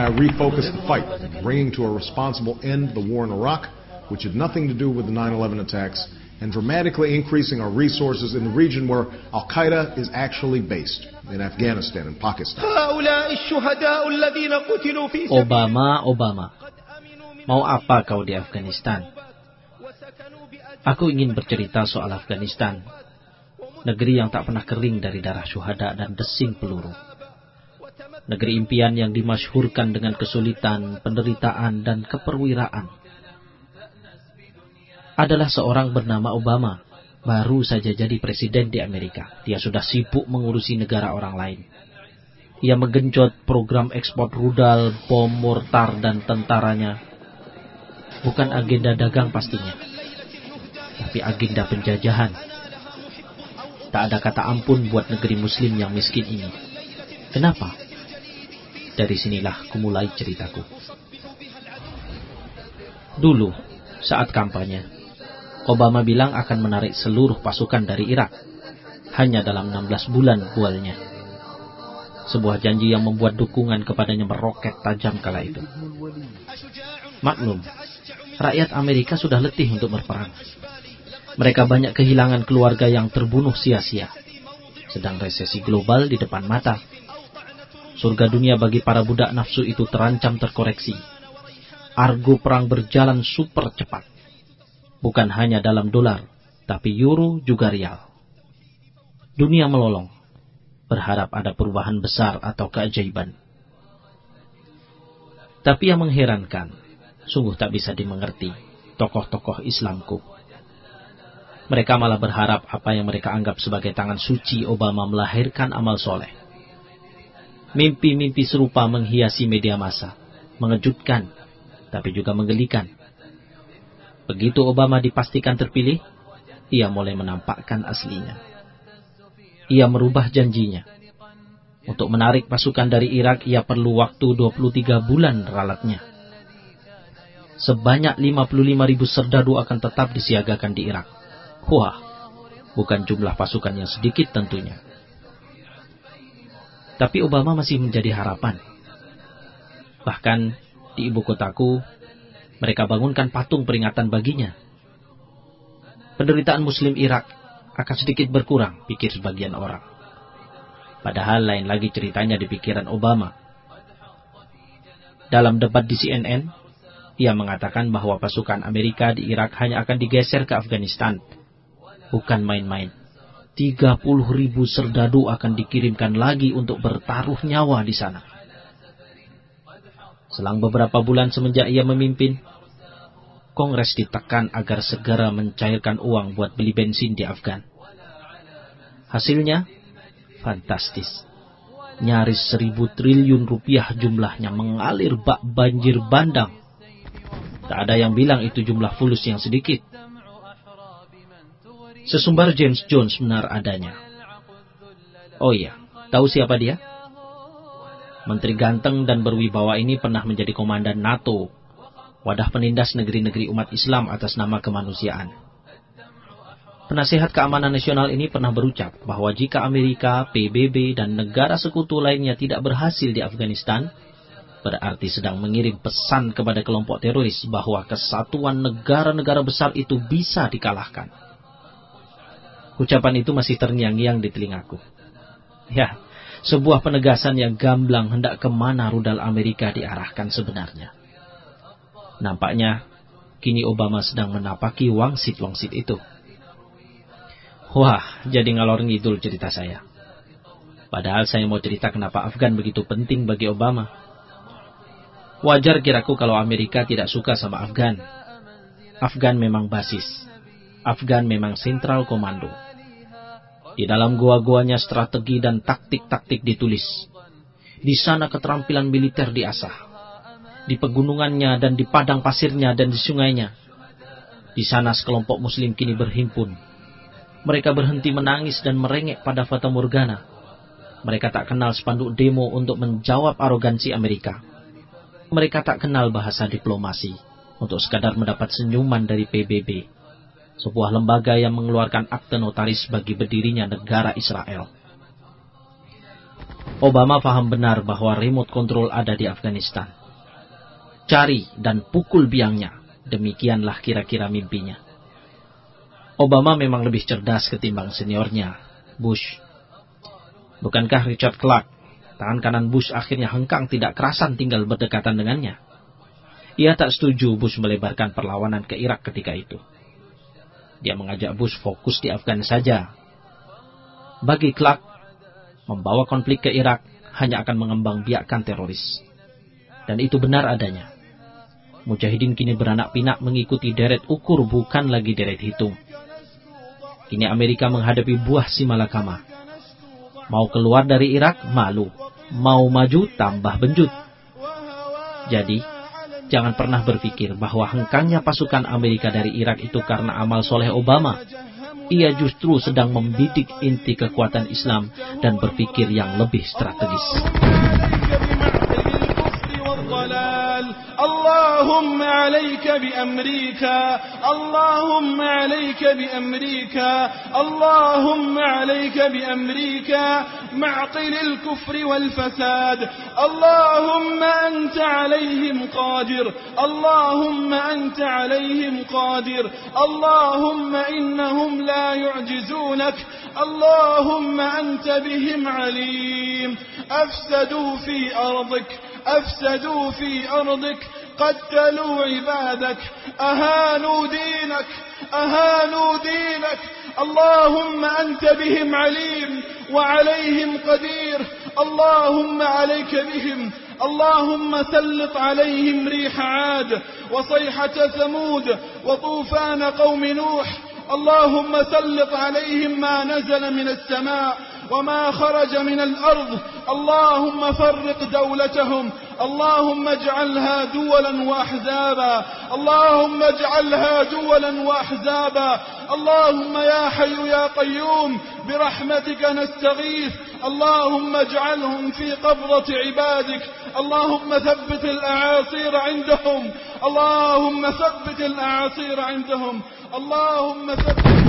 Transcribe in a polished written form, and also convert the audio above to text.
why I refocused the fight, bringing to a responsible end the war in Iraq, which had nothing to do with the 9/11 attacks, and dramatically increasing our resources in the region where Al-Qaeda is actually based, in Afghanistan and Pakistan. Obama, mau apa kau di Afghanistan? Aku ingin bercerita soal Afghanistan, negeri yang tak pernah kering dari darah syuhada dan desing peluru. Negeri impian yang dimasyhurkan dengan kesulitan, penderitaan, dan keperwiraan. Adalah seorang bernama Obama, baru saja jadi presiden di Amerika. Dia sudah sibuk mengurusi negara orang lain. Ia menggenjot program ekspor rudal, bom, mortar, dan tentaranya. Bukan agenda dagang pastinya, tapi agenda penjajahan. Tak ada kata ampun buat negeri muslim yang miskin ini. Kenapa? Dari sinilah kumulai ceritaku. Dulu, saat kampanye, Obama bilang akan menarik seluruh pasukan dari Irak. Hanya dalam 16 bulan goalnya. Sebuah janji yang membuat dukungan kepadanya meroket tajam kala itu. Maklum, rakyat Amerika sudah letih untuk berperang. Mereka banyak kehilangan keluarga yang terbunuh sia-sia. Sedang resesi global di depan mata. Surga dunia bagi para budak nafsu itu terancam terkoreksi. Argo perang berjalan super cepat. Bukan hanya dalam dolar, tapi euro juga rial. Dunia melolong, berharap ada perubahan besar atau keajaiban. Tapi yang mengherankan, sungguh tak bisa dimengerti tokoh-tokoh Islamku. Mereka malah berharap apa yang mereka anggap sebagai tangan suci Obama melahirkan amal soleh. Mimpi-mimpi serupa menghiasi media massa, mengejutkan, tapi juga menggelikan. Begitu Obama dipastikan terpilih, ia mulai menampakkan aslinya. Ia merubah janjinya. Untuk menarik pasukan dari Irak, ia perlu waktu 23 bulan ralatnya. Sebanyak 55.000 serdadu akan tetap disiagakan di Irak. Wah, bukan jumlah pasukan yang sedikit tentunya. Tapi Obama masih menjadi harapan. Bahkan di ibu kotaku, mereka bangunkan patung peringatan baginya. Penderitaan Muslim Irak akan sedikit berkurang, pikir sebagian orang. Padahal lain lagi ceritanya di pikiran Obama. Dalam debat di CNN, ia mengatakan bahwa pasukan Amerika di Irak hanya akan digeser ke Afghanistan. Bukan main-main. 30.000 serdadu akan dikirimkan lagi untuk bertaruh nyawa di sana. Selang beberapa bulan semenjak ia memimpin, Kongres ditekan agar segera mencairkan uang buat beli bensin di Afgan. Hasilnya, fantastis. Nyaris 1.000 triliun rupiah jumlahnya mengalir bak banjir bandang. Tak ada yang bilang itu jumlah fulus yang sedikit. Sesumbar James Jones benar adanya. Oh iya, tahu siapa dia? Menteri ganteng dan berwibawa ini pernah menjadi komandan NATO, wadah penindas negeri-negeri umat Islam atas nama kemanusiaan. Penasihat keamanan nasional ini pernah berucap bahwa jika Amerika, PBB, dan negara sekutu lainnya tidak berhasil di Afghanistan, berarti sedang mengirim pesan kepada kelompok teroris bahwa kesatuan negara-negara besar itu bisa dikalahkan. Ucapan itu masih terngiang-ngiang di telingaku. Ya, sebuah penegasan yang gamblang hendak kemana rudal Amerika diarahkan sebenarnya. Nampaknya, kini Obama sedang menapaki wangsit-wangsit itu. Wah, jadi ngalor ngidul cerita saya. Padahal saya mau cerita kenapa Afgan begitu penting bagi Obama. Wajar kiraku kalau Amerika tidak suka sama Afgan. Afgan memang basis. Afgan memang sentral komando. Di dalam gua-guanya strategi dan taktik-taktik ditulis. Di sana keterampilan militer diasah. Di pegunungannya dan di padang pasirnya dan di sungainya. Di sana sekelompok muslim kini berhimpun. Mereka berhenti menangis dan merengek pada fata morgana. Mereka tak kenal spanduk demo untuk menjawab arogansi Amerika. Mereka tak kenal bahasa diplomasi untuk sekadar mendapat senyuman dari PBB. Sebuah lembaga yang mengeluarkan akte notaris bagi berdirinya negara Israel. Obama paham benar bahwa remote control ada di Afghanistan. Cari dan pukul biangnya, demikianlah kira-kira mimpinya. Obama memang lebih cerdas ketimbang seniornya, Bush. Bukankah Richard Clark, tangan kanan Bush, akhirnya hengkang tidak kerasan tinggal berdekatan dengannya? Ia tak setuju Bush melebarkan perlawanan ke Irak ketika itu. Dia mengajak Bush fokus di Afgan saja. Bagi Clark, membawa konflik ke Irak hanya akan mengembangbiakkan teroris. Dan itu benar adanya. Mujahidin kini beranak pinak mengikuti deret ukur bukan lagi deret hitung. Kini Amerika menghadapi buah si malakama. Mau keluar dari Irak, malu. Mau maju, tambah benjut. Jadi, jangan pernah berpikir bahwa hengkangnya pasukan Amerika dari Irak itu karena amal soleh Obama. Ia justru sedang membidik inti kekuatan Islam dan berpikir yang lebih strategis. اللهم عليك بأمريكا اللهم عليك بأمريكا اللهم عليك بأمريكا معقل الكفر والفساد اللهم أنت عليهم قادر اللهم أنت عليهم قادر اللهم إنهم لا يعجزونك اللهم أنت بهم عليم أفسدوا في أرضك أفسدوا في أرضك قتلوا عبادك أهانوا دينك أهانوا دينك اللهم أنت بهم عليم وعليهم قدير اللهم عليك بهم اللهم سلط عليهم ريح عاد وصيحة ثمود وطوفان قوم نوح اللهم سلط عليهم ما نزل من السماء وما خرج من الأرض اللهم فرق دولتهم اللهم اجعلها دولا وأحزابا اللهم اجعلها دولا وأحزابا اللهم يا حي يا قيوم برحمتك نستغيث اللهم اجعلهم في قبضة عبادك اللهم ثبت الأعاصير عندهم اللهم ثبت الأعاصير عندهم اللهم ثبت